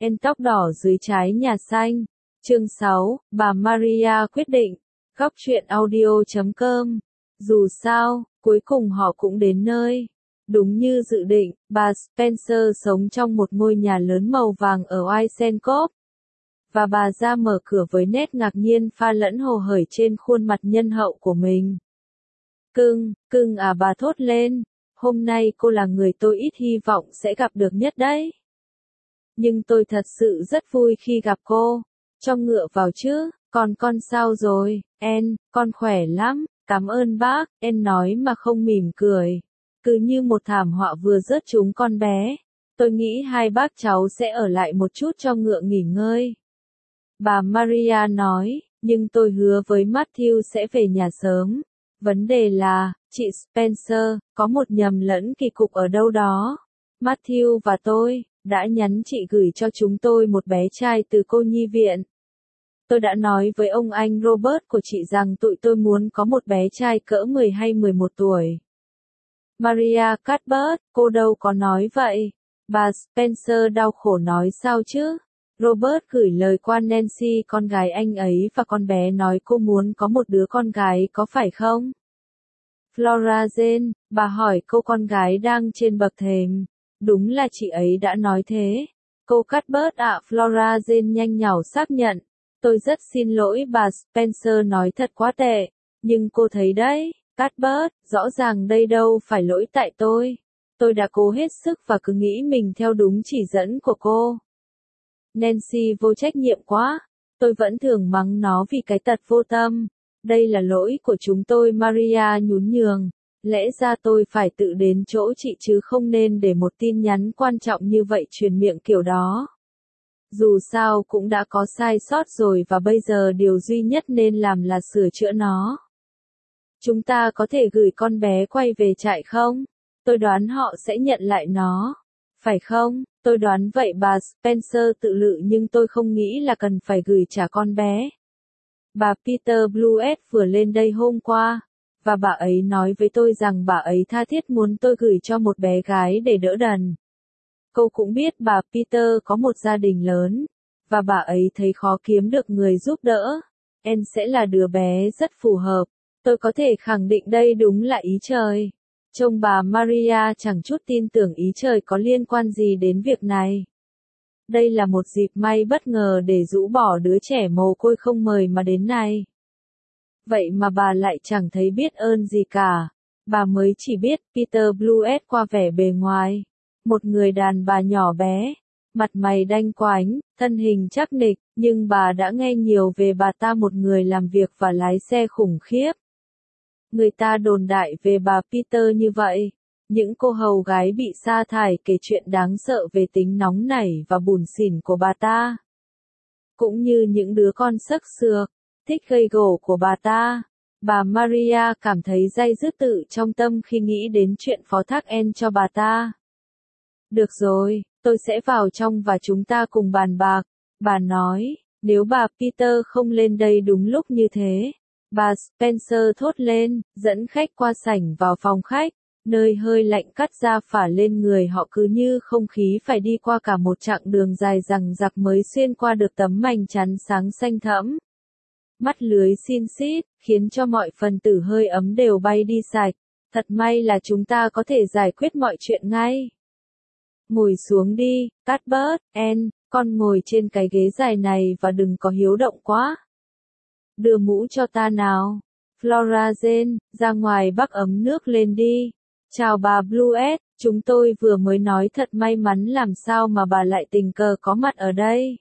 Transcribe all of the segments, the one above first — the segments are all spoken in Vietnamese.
En tóc đỏ dưới trái nhà xanh. Chương 6, bà Maria quyết định. Góc truyện audio.com. Dù sao, cuối cùng họ cũng đến nơi. Đúng như dự định, bà Spencer sống trong một ngôi nhà lớn màu vàng ở Weisenkopf. Và bà ra mở cửa với nét ngạc nhiên pha lẫn hồ hởi trên khuôn mặt nhân hậu của mình. Cưng à, bà thốt lên. Hôm nay cô là người tôi ít hy vọng sẽ gặp được nhất đấy. Nhưng tôi thật sự rất vui khi gặp cô. Cho ngựa vào chứ, còn con sao rồi, En, con khỏe lắm, cảm ơn bác, En nói mà không mỉm cười. Cứ như một thảm họa vừa rớt trúng con bé. Tôi nghĩ hai bác cháu sẽ ở lại một chút cho ngựa nghỉ ngơi. Bà Maria nói, nhưng tôi hứa với Matthew sẽ về nhà sớm. Vấn đề là, chị Spencer, có một nhầm lẫn kỳ cục ở đâu đó. Matthew và tôi đã nhắn chị gửi cho chúng tôi một bé trai từ cô nhi viện. Tôi đã nói với ông anh Robert của chị rằng tụi tôi muốn có một bé trai cỡ 10 hay 11 tuổi. Maria Cuthbert, cô đâu có nói vậy. Bà Spencer đau khổ nói sao chứ? Robert gửi lời qua Nancy con gái anh ấy và con bé nói cô muốn có một đứa con gái có phải không? Flora Jane, bà hỏi cô con gái đang trên bậc thềm. Đúng là chị ấy đã nói thế. Cô Cuthbert ạ, Flora Jane nhanh nhảu xác nhận. Tôi rất xin lỗi bà Spencer nói thật quá tệ. Nhưng cô thấy đấy, Cuthbert, rõ ràng đây đâu phải lỗi tại tôi. Tôi đã cố hết sức và cứ nghĩ mình theo đúng chỉ dẫn của cô. Nancy vô trách nhiệm quá. Tôi vẫn thường mắng nó vì cái tật vô tâm. Đây là lỗi của chúng tôi, Maria nhún nhường. Lẽ ra tôi phải tự đến chỗ chị chứ không nên để một tin nhắn quan trọng như vậy truyền miệng kiểu đó. Dù sao cũng đã có sai sót rồi và bây giờ điều duy nhất nên làm là sửa chữa nó. Chúng ta có thể gửi con bé quay về trại không? Tôi đoán họ sẽ nhận lại nó. Phải không? Tôi đoán vậy bà Spencer tự lự nhưng tôi không nghĩ là cần phải gửi trả con bé. Bà Peter Bluet vừa lên đây hôm qua. Và bà ấy nói với tôi rằng bà ấy tha thiết muốn tôi gửi cho một bé gái để đỡ đần. Cô cũng biết bà Peter có một gia đình lớn. Và bà ấy thấy khó kiếm được người giúp đỡ. En sẽ là đứa bé rất phù hợp. Tôi có thể khẳng định đây đúng là ý trời. Trông bà Maria chẳng chút tin tưởng ý trời có liên quan gì đến việc này. Đây là một dịp may bất ngờ để rũ bỏ đứa trẻ mồ côi không mời mà đến này. Vậy mà bà lại chẳng thấy biết ơn gì cả. Bà mới chỉ biết Peter Bluet qua vẻ bề ngoài. Một người đàn bà nhỏ bé, mặt mày đanh quánh, thân hình chắc nịch, nhưng bà đã nghe nhiều về bà ta, một người làm việc và lái xe khủng khiếp. Người ta đồn đại về bà Peter như vậy. Những cô hầu gái bị sa thải kể chuyện đáng sợ về tính nóng nảy và bủn xỉn của bà ta. Cũng như những đứa con xấc xược, thích gây gổ của bà ta. Bà Maria cảm thấy day dứt tự trong tâm khi nghĩ đến chuyện phó thác En cho bà ta. Được rồi, tôi sẽ vào trong và chúng ta cùng bàn bạc. Bà nói, nếu bà Peter không lên đây đúng lúc như thế. Bà Spencer thốt lên, dẫn khách qua sảnh vào phòng khách, nơi hơi lạnh cắt da phả lên người họ cứ như không khí phải đi qua cả một chặng đường dài dằng dặc mới xuyên qua được tấm mành chắn sáng xanh thẫm. Mắt lưới xin xít, khiến cho mọi phần tử hơi ấm đều bay đi sạch. Thật may là chúng ta có thể giải quyết mọi chuyện ngay. Ngồi xuống đi, Cuthbert, En, con ngồi trên cái ghế dài này và đừng có hiếu động quá. Đưa mũ cho ta nào. Flora Jane, ra ngoài bắc ấm nước lên đi. Chào bà Bluet, chúng tôi vừa mới nói thật may mắn làm sao mà bà lại tình cờ có mặt ở đây.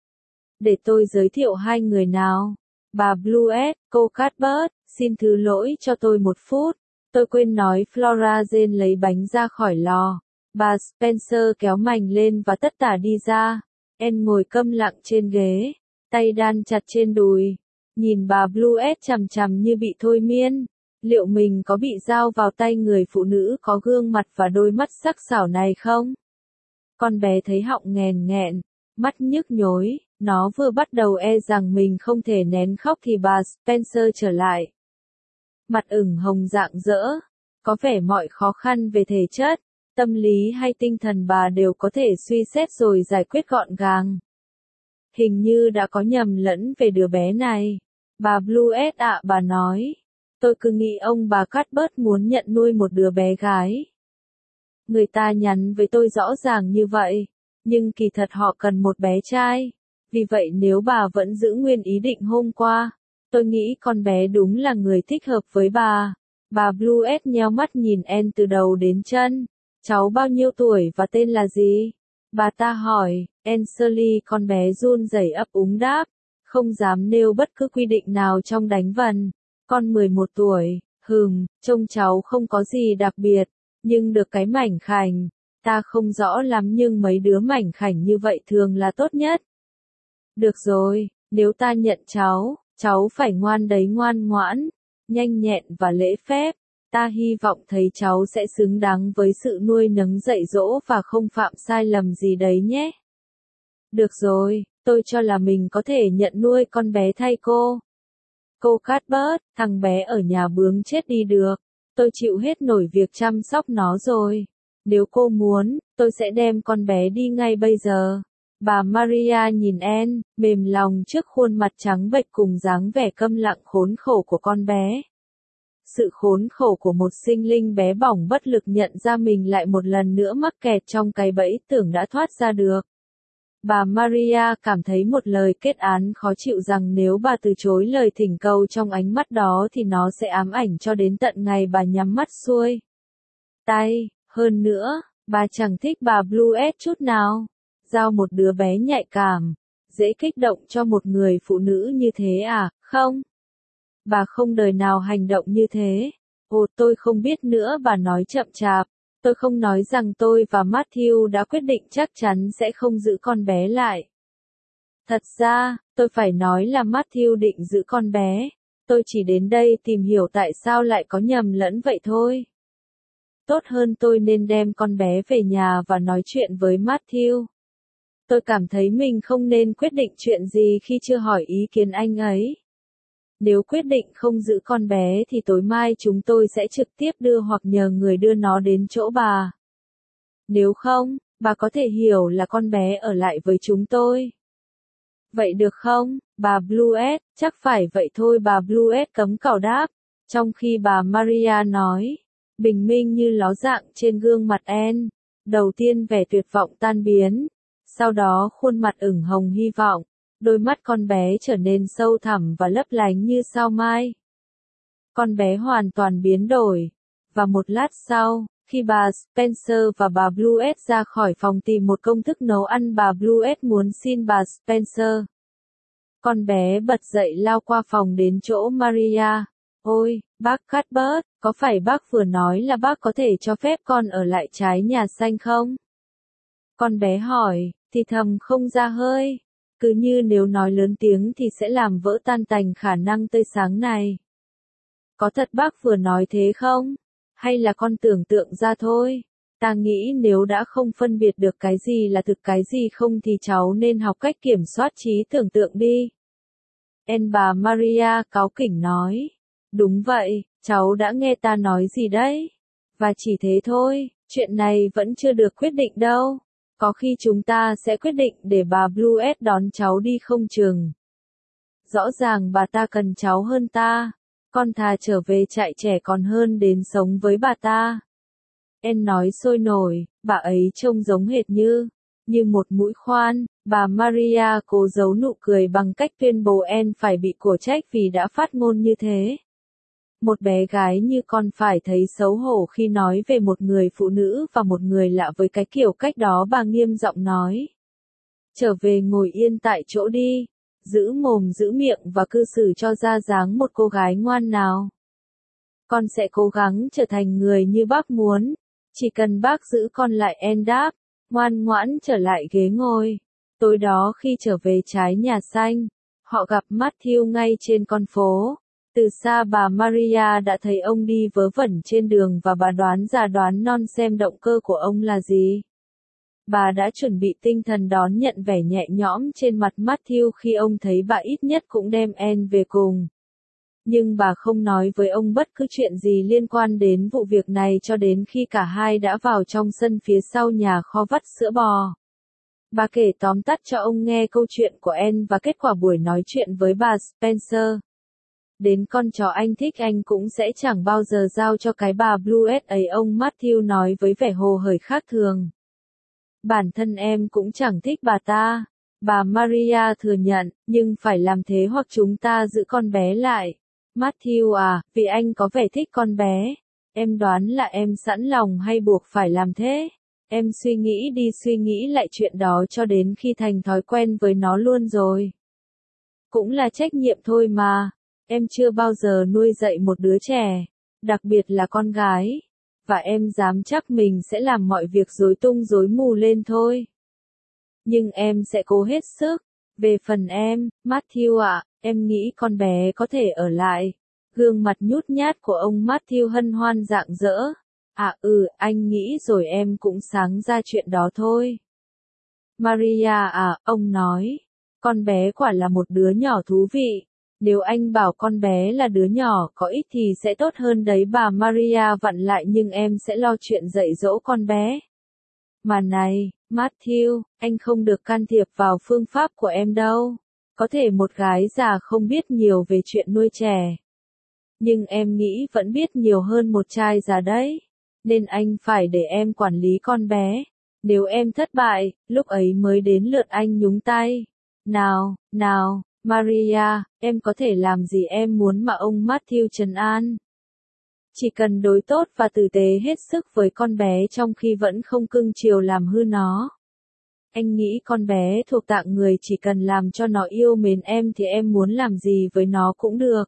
Để tôi giới thiệu hai người nào. Bà Bluet, cô Cuthbert, xin thứ lỗi cho tôi một phút. Tôi quên nói. Flora Jane lấy bánh ra khỏi lò. Bà Spencer kéo mành lên và tất tả đi ra. En ngồi câm lặng trên ghế, tay đan chặt trên đùi. Nhìn bà Bluet chằm chằm như bị thôi miên. Liệu mình có bị dao vào tay người phụ nữ có gương mặt và đôi mắt sắc sảo này không? Con bé thấy họng nghèn nghẹn, mắt nhức nhối, nó vừa bắt đầu e rằng mình không thể nén khóc thì bà Spencer trở lại. Mặt ửng hồng rạng rỡ, có vẻ mọi khó khăn về thể chất, Tâm lý hay tinh thần bà đều có thể suy xét rồi giải quyết gọn gàng. Hình như đã có nhầm lẫn về đứa bé này. Bà Bluet ạ, bà nói. Tôi cứ nghĩ ông bà Cuthbert muốn nhận nuôi một đứa bé gái. Người ta nhắn với tôi rõ ràng như vậy, nhưng kỳ thật họ cần một bé trai. Vì vậy nếu bà vẫn giữ nguyên ý định hôm qua, tôi nghĩ con bé đúng là người thích hợp với bà. Bà Bluet nheo mắt nhìn Anne từ đầu đến chân. Cháu bao nhiêu tuổi và tên là gì? Bà ta hỏi. Anne Shirley, con bé run rẩy ấp úng đáp, không dám nêu bất cứ quy định nào trong đánh vần. Con 11 tuổi, trông cháu không có gì đặc biệt, nhưng được cái mảnh khảnh. Ta không rõ lắm nhưng mấy đứa mảnh khảnh như vậy thường là tốt nhất. Được rồi, nếu ta nhận cháu phải ngoan đấy, ngoan ngoãn, nhanh nhẹn và lễ phép. Ta hy vọng thấy cháu sẽ xứng đáng với sự nuôi nấng dạy dỗ và không phạm sai lầm gì đấy nhé. Được rồi, tôi cho là mình có thể nhận nuôi con bé thay cô. Cô Cuthbert, thằng bé ở nhà bướng chết đi được. Tôi chịu hết nổi việc chăm sóc nó rồi. Nếu cô muốn, tôi sẽ đem con bé đi ngay bây giờ. Bà Maria nhìn Anne, mềm lòng trước khuôn mặt trắng bệch cùng dáng vẻ câm lặng khốn khổ của con bé. Sự khốn khổ của một sinh linh bé bỏng bất lực nhận ra mình lại một lần nữa mắc kẹt trong cái bẫy tưởng đã thoát ra được. Bà Maria cảm thấy một lời kết án khó chịu rằng nếu bà từ chối lời thỉnh cầu trong ánh mắt đó thì nó sẽ ám ảnh cho đến tận ngày bà nhắm mắt xuôi tay. Hơn nữa, bà chẳng thích bà Bluet chút nào. Giao một đứa bé nhạy cảm, dễ kích động cho một người phụ nữ như thế à, không? Bà không đời nào hành động như thế. Ồ, tôi không biết nữa, bà nói chậm chạp. Tôi không nói rằng tôi và Matthew đã quyết định chắc chắn sẽ không giữ con bé lại. Thật ra, tôi phải nói là Matthew định giữ con bé. Tôi chỉ đến đây tìm hiểu tại sao lại có nhầm lẫn vậy thôi. Tốt hơn tôi nên đem con bé về nhà và nói chuyện với Matthew. Tôi cảm thấy mình không nên quyết định chuyện gì khi chưa hỏi ý kiến anh ấy. Nếu quyết định không giữ con bé thì tối mai chúng tôi sẽ trực tiếp đưa hoặc nhờ người đưa nó đến chỗ bà. Nếu không, bà có thể hiểu là con bé ở lại với chúng tôi. Vậy được không, bà Bluet? Chắc phải vậy thôi, bà Bluet cấm cào đáp. Trong khi bà Maria nói, bình minh như ló dạng trên gương mặt Anne. Đầu tiên vẻ tuyệt vọng tan biến. Sau đó khuôn mặt ửng hồng hy vọng. Đôi mắt con bé trở nên sâu thẳm và lấp lánh như sao mai. Con bé hoàn toàn biến đổi. Và một lát sau, khi bà Spencer và bà Bluet ra khỏi phòng tìm một công thức nấu ăn, bà Bluet muốn xin bà Spencer. Con bé bật dậy lao qua phòng đến chỗ Maria. Ôi, bác Cuthbert, có phải bác vừa nói là bác có thể cho phép con ở lại trái nhà xanh không? Con bé hỏi, thì thầm không ra hơi. Cứ như nếu nói lớn tiếng thì sẽ làm vỡ tan tành khả năng tươi sáng này. Có thật bác vừa nói thế không? Hay là con tưởng tượng ra thôi? Ta nghĩ nếu đã không phân biệt được cái gì là thực cái gì không thì cháu nên học cách kiểm soát trí tưởng tượng đi. Bà Maria cáu kỉnh nói. Đúng vậy, cháu đã nghe ta nói gì đấy? Và chỉ thế thôi, chuyện này vẫn chưa được quyết định đâu. Có khi chúng ta sẽ quyết định để bà Bluet đón cháu đi không chừng. Rõ ràng bà ta cần cháu hơn ta. Con thà trở về trại trẻ còn hơn đến sống với bà ta. Anne nói sôi nổi, bà ấy trông giống hệt như một mũi khoan. Bà Maria cố giấu nụ cười bằng cách tuyên bố Anne phải bị cổ trách vì đã phát ngôn như thế. Một bé gái như con phải thấy xấu hổ khi nói về một người phụ nữ và một người lạ với cái kiểu cách đó, bà nghiêm giọng nói. Trở về ngồi yên tại chỗ đi, giữ mồm giữ miệng và cư xử cho ra dáng một cô gái ngoan nào. Con sẽ cố gắng trở thành người như bác muốn, chỉ cần bác giữ con lại. Anne đáp, ngoan ngoãn trở lại ghế ngồi. Tối đó khi trở về trái nhà xanh, họ gặp Matthew ngay trên con phố. Từ xa bà Maria đã thấy ông đi vớ vẩn trên đường và bà đoán già đoán non xem động cơ của ông là gì. Bà đã chuẩn bị tinh thần đón nhận vẻ nhẹ nhõm trên mặt Matthew khi ông thấy bà ít nhất cũng đem Anne về cùng. Nhưng bà không nói với ông bất cứ chuyện gì liên quan đến vụ việc này cho đến khi cả hai đã vào trong sân phía sau nhà kho vắt sữa bò. Bà kể tóm tắt cho ông nghe câu chuyện của Anne và kết quả buổi nói chuyện với bà Spencer. Đến con chó anh thích anh cũng sẽ chẳng bao giờ giao cho cái bà Bluet ấy, ông Matthew nói với vẻ hồ hởi khác thường. Bản thân em cũng chẳng thích bà ta. Bà Maria thừa nhận, nhưng phải làm thế hoặc chúng ta giữ con bé lại. Matthew à, vì anh có vẻ thích con bé. Em đoán là em sẵn lòng hay buộc phải làm thế. Em suy nghĩ đi suy nghĩ lại chuyện đó cho đến khi thành thói quen với nó luôn rồi. Cũng là trách nhiệm thôi mà. Em chưa bao giờ nuôi dạy một đứa trẻ, đặc biệt là con gái. Và em dám chắc mình sẽ làm mọi việc rối tung rối mù lên thôi. Nhưng em sẽ cố hết sức. Về phần em, Matthew ạ, em nghĩ con bé có thể ở lại. Gương mặt nhút nhát của ông Matthew hân hoan rạng rỡ. Anh nghĩ rồi em cũng sáng ra chuyện đó thôi. Maria à, ông nói. Con bé quả là một đứa nhỏ thú vị. Nếu anh bảo con bé là đứa nhỏ có ích thì sẽ tốt hơn đấy, bà Maria vặn lại, nhưng em sẽ lo chuyện dạy dỗ con bé. Mà này, Matthew, anh không được can thiệp vào phương pháp của em đâu. Có thể một gái già không biết nhiều về chuyện nuôi trẻ. Nhưng em nghĩ vẫn biết nhiều hơn một trai già đấy. Nên anh phải để em quản lý con bé. Nếu em thất bại, lúc ấy mới đến lượt anh nhúng tay. Nào, Maria, em có thể làm gì em muốn mà, ông Matthew trấn an. Chỉ cần đối tốt và tử tế hết sức với con bé trong khi vẫn không cưng chiều làm hư nó. Anh nghĩ con bé thuộc tạng người, chỉ cần làm cho nó yêu mến em thì em muốn làm gì với nó cũng được.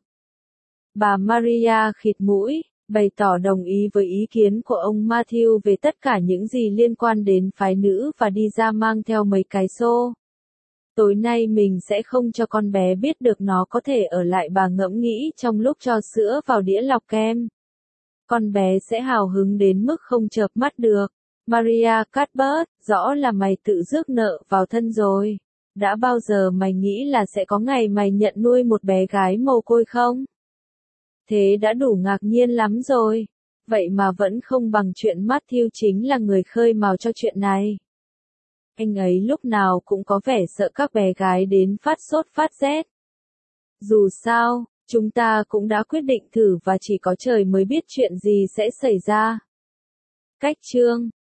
Bà Maria khịt mũi, bày tỏ đồng ý với ý kiến của ông Matthew về tất cả những gì liên quan đến phái nữ và đi ra mang theo mấy cái xô. Tối nay mình sẽ không cho con bé biết được nó có thể ở lại, bà ngẫm nghĩ trong lúc cho sữa vào đĩa lọc kem. Con bé sẽ hào hứng đến mức không chợp mắt được. Maria Cuthbert, rõ là mày tự rước nợ vào thân rồi. Đã bao giờ mày nghĩ là sẽ có ngày mày nhận nuôi một bé gái mồ côi không? Thế đã đủ ngạc nhiên lắm rồi. Vậy mà vẫn không bằng chuyện Matthew chính là người khơi mào cho chuyện này. Anh ấy lúc nào cũng có vẻ sợ các bé gái đến phát sốt phát rét. Dù sao, chúng ta cũng đã quyết định thử và chỉ có trời mới biết chuyện gì sẽ xảy ra. Cách chương